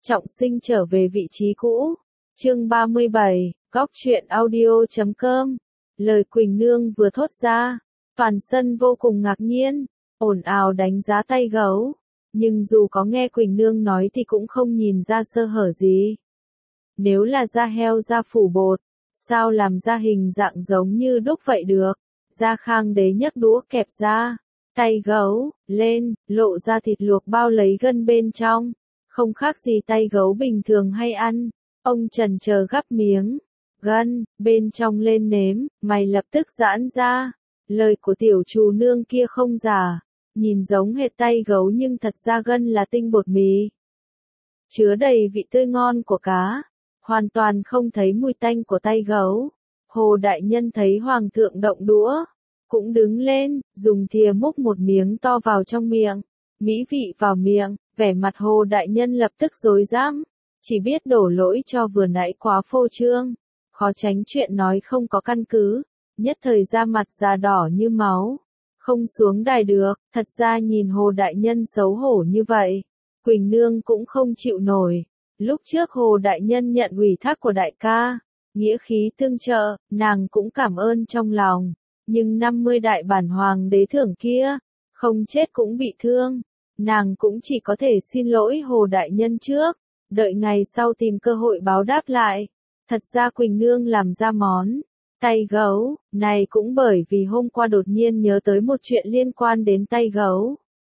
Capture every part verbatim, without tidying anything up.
Trọng sinh trở về vị trí cũ. Chương ba mươi bảy, góc truyện audio chấm com. Lời Quỳnh Nương vừa thốt ra, toàn sân vô cùng ngạc nhiên, ồn ào đánh giá tay gấu. Nhưng dù có nghe Quỳnh Nương nói thì cũng không nhìn ra sơ hở gì. Nếu là da heo da phủ bột, sao làm ra hình dạng giống như đúc vậy được? Gia Khang Đế nhấc đũa kẹp ra, tay gấu, lên, lộ ra thịt luộc bao lấy gân bên trong. Không khác gì tay gấu bình thường hay ăn. Ông chần chờ gắp miếng, gân, bên trong lên nếm, mày lập tức giãn ra. Lời của tiểu trù nương kia không giả, nhìn giống hệt tay gấu nhưng thật ra gân là tinh bột mì. Chứa đầy vị tươi ngon của cá, hoàn toàn không thấy mùi tanh của tay gấu. Hồ đại nhân thấy hoàng thượng động đũa, cũng đứng lên, dùng thìa múc một miếng to vào trong miệng. Mỹ vị vào miệng, vẻ mặt Hồ đại nhân lập tức rối rắm, chỉ biết đổ lỗi cho vừa nãy quá phô trương, khó tránh chuyện nói không có căn cứ, nhất thời ra mặt già đỏ như máu, không xuống đài được. Thật ra nhìn Hồ đại nhân xấu hổ như vậy, Quỳnh Nương cũng không chịu nổi. Lúc trước Hồ đại nhân nhận ủy thác của đại ca, nghĩa khí tương trợ, nàng cũng cảm ơn trong lòng, nhưng năm mươi đại bản hoàng đế thưởng kia, không chết cũng bị thương. Nàng cũng chỉ có thể xin lỗi Hồ đại nhân trước, đợi ngày sau tìm cơ hội báo đáp lại. Thật ra Quỳnh Nương làm ra món tay gấu này cũng bởi vì hôm qua đột nhiên nhớ tới một chuyện liên quan đến tay gấu.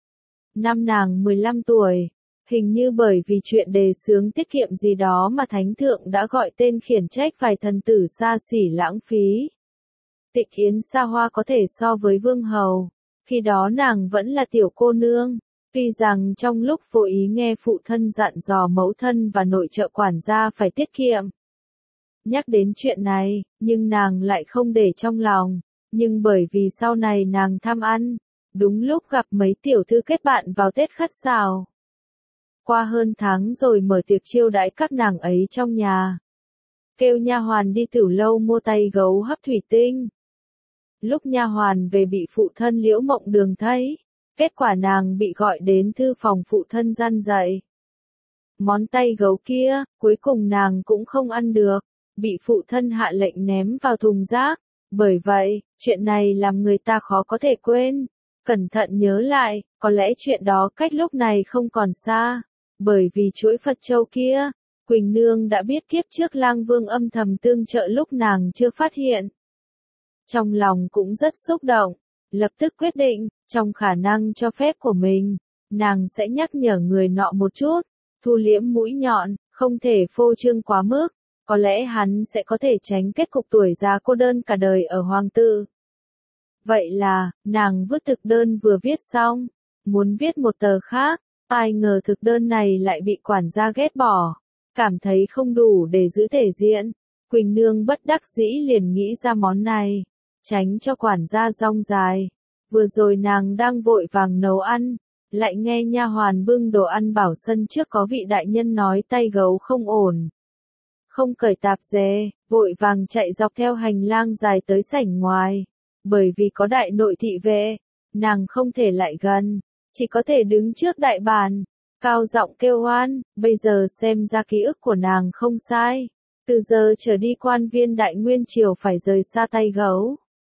Năm nàng mười lăm tuổi, hình như bởi vì chuyện đề xướng tiết kiệm gì đó mà Thánh Thượng đã gọi tên khiển trách vài thần tử xa xỉ lãng phí. Tịch Yến xa hoa có thể so với vương hầu, khi đó nàng vẫn là tiểu cô nương. Tuy rằng trong lúc vô ý nghe phụ thân dặn dò mẫu thân và nội trợ quản gia phải tiết kiệm. Nhắc đến chuyện này, nhưng nàng lại không để trong lòng, nhưng bởi vì sau này nàng tham ăn, đúng lúc gặp mấy tiểu thư kết bạn vào Tết khất sào. Qua hơn tháng rồi mở tiệc chiêu đãi các nàng ấy trong nhà. Kêu nha hoàn đi tiểu lâu mua tay gấu hấp thủy tinh. Lúc nha hoàn về bị phụ thân Liễu Mộng Đường thấy. Kết quả nàng bị gọi đến thư phòng phụ thân gian dạy. Món tay gấu kia, cuối cùng nàng cũng không ăn được, bị phụ thân hạ lệnh ném vào thùng rác. Bởi vậy, chuyện này làm người ta khó có thể quên. Cẩn thận nhớ lại, có lẽ chuyện đó cách lúc này không còn xa. Bởi vì chuỗi Phật châu kia, Quỳnh Nương đã biết kiếp trước Lang Vương âm thầm tương trợ lúc nàng chưa phát hiện. Trong lòng cũng rất xúc động. Lập tức quyết định, trong khả năng cho phép của mình, nàng sẽ nhắc nhở người nọ một chút, thu liễm mũi nhọn, không thể phô trương quá mức, có lẽ hắn sẽ có thể tránh kết cục tuổi già cô đơn cả đời ở hoàng tự. Vậy là, nàng vứt thực đơn vừa viết xong, muốn viết một tờ khác, ai ngờ thực đơn này lại bị quản gia ghét bỏ, cảm thấy không đủ để giữ thể diện. Quỳnh Nương bất đắc dĩ liền nghĩ ra món này. Tránh cho quản gia rong dài. Vừa rồi nàng đang vội vàng nấu ăn, lại nghe nha hoàn bưng đồ ăn bảo sân trước có vị đại nhân nói tay gấu không ổn. Không cởi tạp dề, vội vàng chạy dọc theo hành lang dài tới sảnh ngoài. Bởi vì có đại nội thị vệ, nàng không thể lại gần, chỉ có thể đứng trước đại bàn, cao giọng kêu oan. Bây giờ xem ra ký ức của nàng không sai. Từ giờ trở đi quan viên đại nguyên triều phải rời xa tay gấu.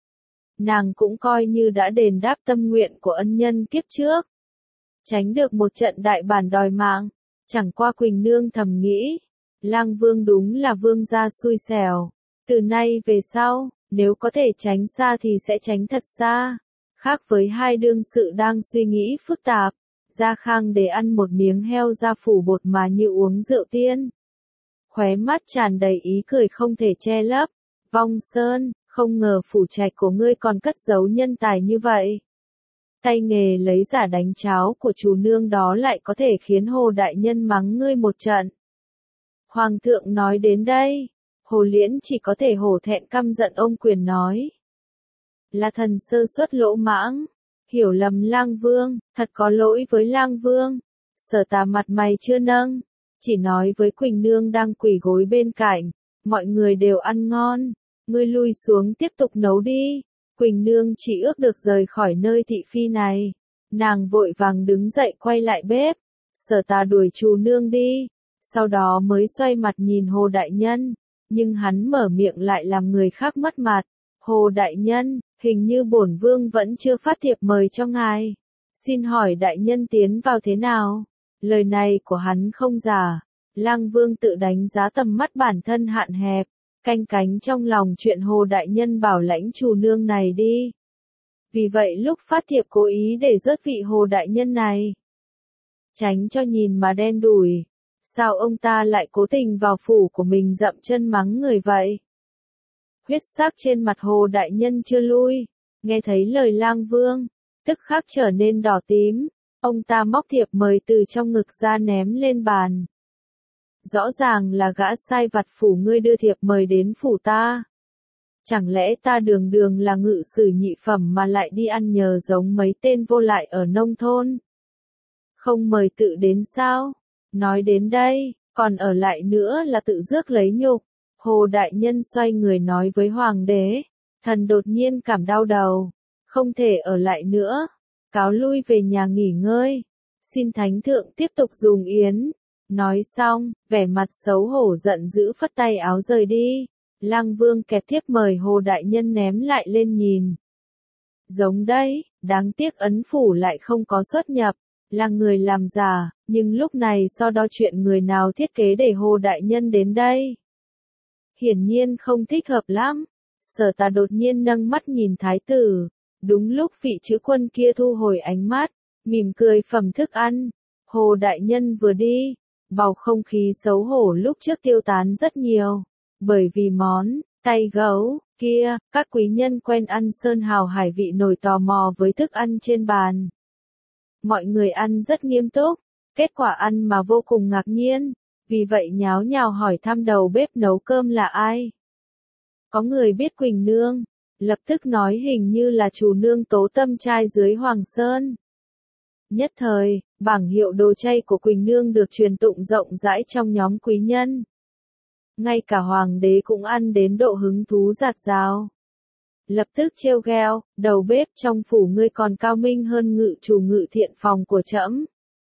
Nàng cũng coi như đã đền đáp tâm nguyện của ân nhân kiếp trước. Tránh được một trận đại bản đòi mạng. Chẳng qua Quỳnh Nương thầm nghĩ. Lang Vương đúng là vương gia xui xẻo. Từ nay về sau, nếu có thể tránh xa thì sẽ tránh thật xa. Khác với hai đương sự đang suy nghĩ phức tạp. Gia Khang để ăn một miếng heo da phủ bột mà như uống rượu tiên. Khóe mắt tràn đầy ý cười không thể che lấp. Vong Sơn, không ngờ phủ trạch của ngươi còn cất giấu nhân tài như vậy. Tay nghề lấy giả đánh cháo của chủ nương đó lại có thể khiến Hồ đại nhân mắng ngươi một trận. Hoàng thượng nói đến đây, Hồ Liễn chỉ có thể hổ thẹn căm giận ôm quyền nói. Là thần sơ suất lỗ mãng, hiểu lầm Lang Vương, thật có lỗi với Lang Vương. Sở Tà mặt mày chưa nâng, chỉ nói với Quỳnh Nương đang quỳ gối bên cạnh, mọi người đều ăn ngon. Ngươi lui xuống tiếp tục nấu đi. Quỳnh Nương chỉ ước được rời khỏi nơi thị phi này. Nàng vội vàng đứng dậy quay lại bếp. Sở Tà đuổi chủ nương đi. sau đó mới xoay mặt nhìn Hồ Đại Nhân, nhưng hắn mở miệng lại làm người khác mất mặt. Hồ Đại Nhân, hình như bổn vương vẫn chưa phát thiệp mời cho ngài. Xin hỏi Đại Nhân tiến vào thế nào? Lời này của hắn không giả. Lang Vương tự đánh giá tầm mắt bản thân hạn hẹp, canh cánh trong lòng chuyện Hồ Đại Nhân bảo lãnh chủ nương này đi. Vì vậy lúc phát thiệp cố ý để rớt vị Hồ Đại Nhân này. Tránh cho nhìn mà đen đủi. Sao ông ta lại cố tình vào phủ của mình dậm chân mắng người vậy? Huyết sắc trên mặt Hồ Đại Nhân chưa lui, nghe thấy lời Lang Vương, tức khắc trở nên đỏ tím. Ông ta móc thiệp mời từ trong ngực ra ném lên bàn. Rõ ràng là gã sai vặt phủ ngươi đưa thiệp mời đến phủ ta. Chẳng lẽ ta đường đường là ngự sử nhị phẩm mà lại đi ăn nhờ giống mấy tên vô lại ở nông thôn? Không mời tự đến sao? Nói đến đây, còn ở lại nữa là tự rước lấy nhục. Hồ Đại Nhân xoay người nói với Hoàng đế, thần đột nhiên cảm đau đầu, không thể ở lại nữa, cáo lui về nhà nghỉ ngơi, xin Thánh Thượng tiếp tục dùng yến. Nói xong, vẻ mặt xấu hổ giận dữ phất tay áo rời đi. Lang Vương kẹp thiếp mời Hồ Đại Nhân ném lại lên nhìn. Giống đấy, đáng tiếc ấn phủ lại không có xuất nhập, là người làm giả, nhưng lúc này so đo chuyện người nào thiết kế để Hồ Đại Nhân đến đây. Hiển nhiên không thích hợp lắm. Sở Tà đột nhiên nâng mắt nhìn thái tử, đúng lúc vị chữ quân kia thu hồi ánh mắt, mỉm cười phẩm thức ăn. Hồ Đại Nhân vừa đi, bầu không khí xấu hổ lúc trước tiêu tán rất nhiều, bởi vì món tay gấu kia, các quý nhân quen ăn sơn hào hải vị nổi tò mò với thức ăn trên bàn. Mọi người ăn rất nghiêm túc, kết quả ăn mà vô cùng ngạc nhiên, vì vậy nháo nhào hỏi thăm đầu bếp nấu cơm là ai. Có người biết Quỳnh Nương, lập tức nói hình như là chủ nương Tố Tâm trai dưới Hoàng Sơn. Nhất thời, bảng hiệu đồ chay của Quỳnh Nương được truyền tụng rộng rãi trong nhóm quý nhân. Ngay cả Hoàng đế cũng ăn đến độ hứng thú rạt rào. Lập tức trêu ghẹo, đầu bếp trong phủ ngươi còn cao minh hơn ngự chủ ngự thiện phòng của trẫm.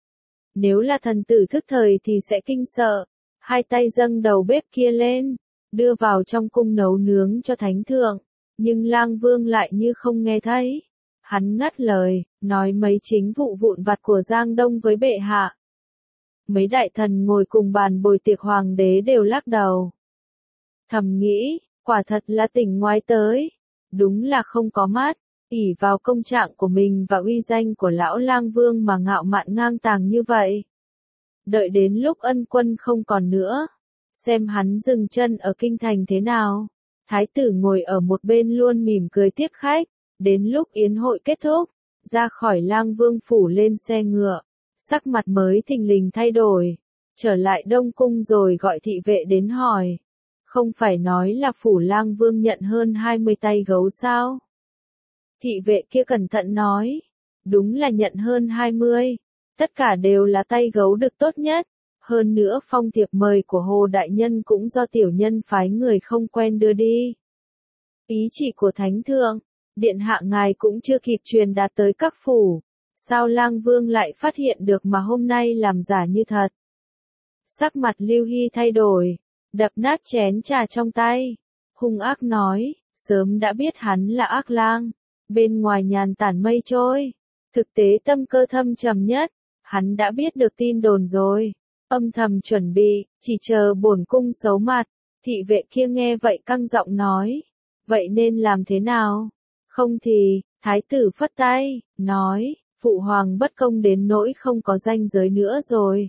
Nếu là thần tử thức thời thì sẽ kinh sợ, hai tay dâng đầu bếp kia lên, đưa vào trong cung nấu nướng cho Thánh Thượng, nhưng Lang Vương lại như không nghe thấy. Hắn ngắt lời, nói mấy chính vụ vụn vặt của Giang Đông với bệ hạ. Mấy đại thần ngồi cùng bàn bồi tiệc Hoàng đế đều lắc đầu. Thầm nghĩ, quả thật là tỉnh ngoái tới, đúng là không có mắt, ỷ vào công trạng của mình và uy danh của lão Lang Vương mà ngạo mạn ngang tàng như vậy. Đợi đến lúc ân quân không còn nữa, xem hắn dừng chân ở kinh thành thế nào. Thái tử ngồi ở một bên luôn mỉm cười tiếp khách, đến lúc yến hội kết thúc, ra khỏi Lang Vương phủ lên xe ngựa, sắc mặt mới thình lình thay đổi, trở lại Đông Cung rồi gọi thị vệ đến hỏi. Không phải nói là phủ Lang Vương nhận hơn hai mươi tay gấu sao? Thị vệ kia cẩn thận nói, đúng là nhận hơn hai mươi, tất cả đều là tay gấu đực tốt nhất, hơn nữa phong thiệp mời của Hồ Đại Nhân cũng do tiểu nhân phái người không quen đưa đi. Ý chỉ của Thánh Thượng, điện hạ ngài cũng chưa kịp truyền đạt tới các phủ, sao Lang Vương lại phát hiện được mà hôm nay làm giả như thật? Sắc mặt Lưu Hy thay đổi, đập nát chén trà trong tay, hung ác nói, sớm đã biết hắn là ác lang, bên ngoài nhàn tản mây trôi, thực tế tâm cơ thâm trầm nhất, hắn đã biết được tin đồn rồi, âm thầm chuẩn bị, chỉ chờ bổn cung xấu mặt. Thị vệ kia nghe vậy căng giọng nói, vậy nên làm thế nào? Không thì, thái tử phất tay, nói, phụ hoàng bất công đến nỗi không có ranh giới nữa rồi.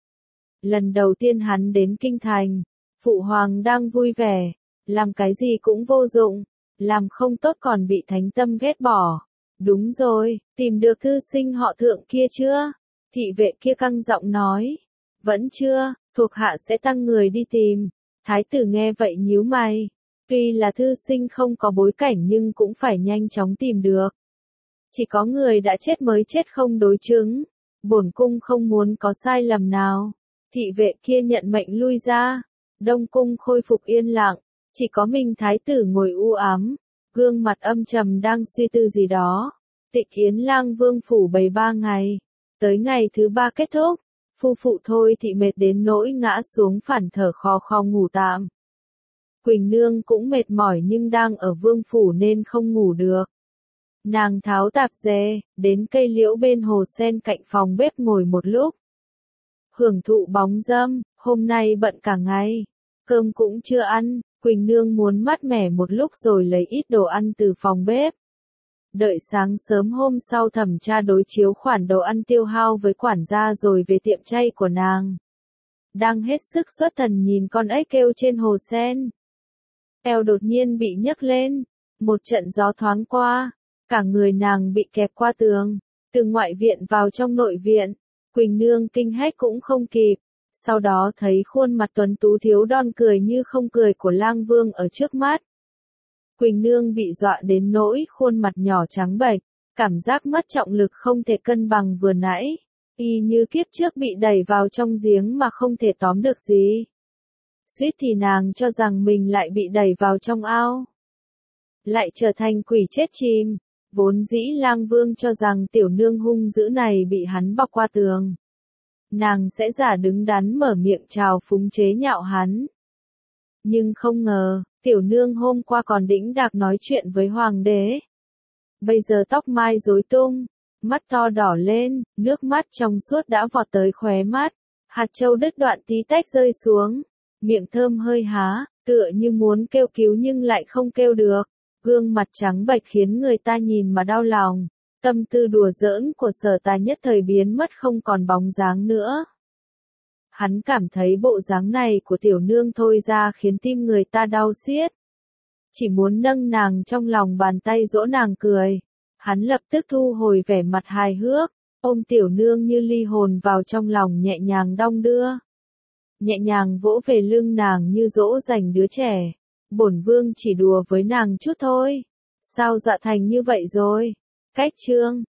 Lần đầu tiên hắn đến kinh thành, phụ hoàng đang vui vẻ, làm cái gì cũng vô dụng, làm không tốt còn bị thánh tâm ghét bỏ. Đúng rồi, tìm được thư sinh họ Thượng kia chưa? Thị vệ kia căng giọng nói, vẫn chưa, thuộc hạ sẽ tăng người đi tìm. Thái tử nghe vậy nhíu mày, tuy là thư sinh không có bối cảnh nhưng cũng phải nhanh chóng tìm được. Chỉ có người đã chết mới chết không đối chứng, bổn cung không muốn có sai lầm nào. Thị vệ kia nhận mệnh lui ra, Đông Cung khôi phục yên lặng, chỉ có mình thái tử ngồi u ám, gương mặt âm trầm đang suy tư gì đó. Tịch yến Lang Vương phủ bày ba ngày, tới ngày thứ ba kết thúc, Phu phụ Thôi Thị mệt đến nỗi ngã xuống phản thở khò khò ngủ tạm. Quỳnh Nương cũng mệt mỏi nhưng đang ở vương phủ nên không ngủ được. Nàng tháo tạp dề, đến cây liễu bên hồ sen cạnh phòng bếp ngồi một lúc. Hưởng thụ bóng râm, hôm nay bận cả ngày. Cơm cũng chưa ăn, Quỳnh Nương muốn mát mẻ một lúc rồi lấy ít đồ ăn từ phòng bếp. Đợi sáng sớm hôm sau thẩm tra đối chiếu khoản đồ ăn tiêu hao với quản gia rồi về tiệm chay của nàng. Đang hết sức xuất thần nhìn con ếch kêu trên hồ sen. Eo đột nhiên bị nhấc lên, một trận gió thoáng qua, cả người nàng bị kẹp qua tường, từ ngoại viện vào trong nội viện. Quỳnh Nương kinh hét cũng không kịp, sau đó thấy khuôn mặt tuấn tú thiếu đon cười như không cười của Lang Vương ở trước mắt. Quỳnh Nương bị dọa đến nỗi khuôn mặt nhỏ trắng bệch, cảm giác mất trọng lực không thể cân bằng vừa nãy, y như kiếp trước bị đẩy vào trong giếng mà không thể tóm được gì. Suýt thì nàng cho rằng mình lại bị đẩy vào trong ao, lại trở thành quỷ chết chìm. Vốn dĩ Lang Vương cho rằng tiểu nương hung dữ này bị hắn bọc qua tường, nàng sẽ giả đứng đắn mở miệng chào phúng chế nhạo hắn. Nhưng không ngờ, tiểu nương hôm qua còn đĩnh đạc nói chuyện với hoàng đế. Bây giờ tóc mai rối tung, mắt to đỏ lên, nước mắt trong suốt đã vọt tới khóe mắt, hạt châu đứt đoạn tí tách rơi xuống, miệng thơm hơi há, tựa như muốn kêu cứu nhưng lại không kêu được. Gương mặt trắng bệch khiến người ta nhìn mà đau lòng, tâm tư đùa giỡn của Sở Tài nhất thời biến mất không còn bóng dáng nữa. Hắn cảm thấy bộ dáng này của tiểu nương Thôi ra khiến tim người ta đau xiết. Chỉ muốn nâng nàng trong lòng bàn tay dỗ nàng cười. Hắn lập tức thu hồi vẻ mặt hài hước, ôm tiểu nương như ly hồn vào trong lòng nhẹ nhàng đong đưa. Nhẹ nhàng vỗ về lưng nàng như dỗ dành đứa trẻ. Bổn vương chỉ đùa với nàng chút thôi. Sao dọa thành như vậy rồi? Cách chương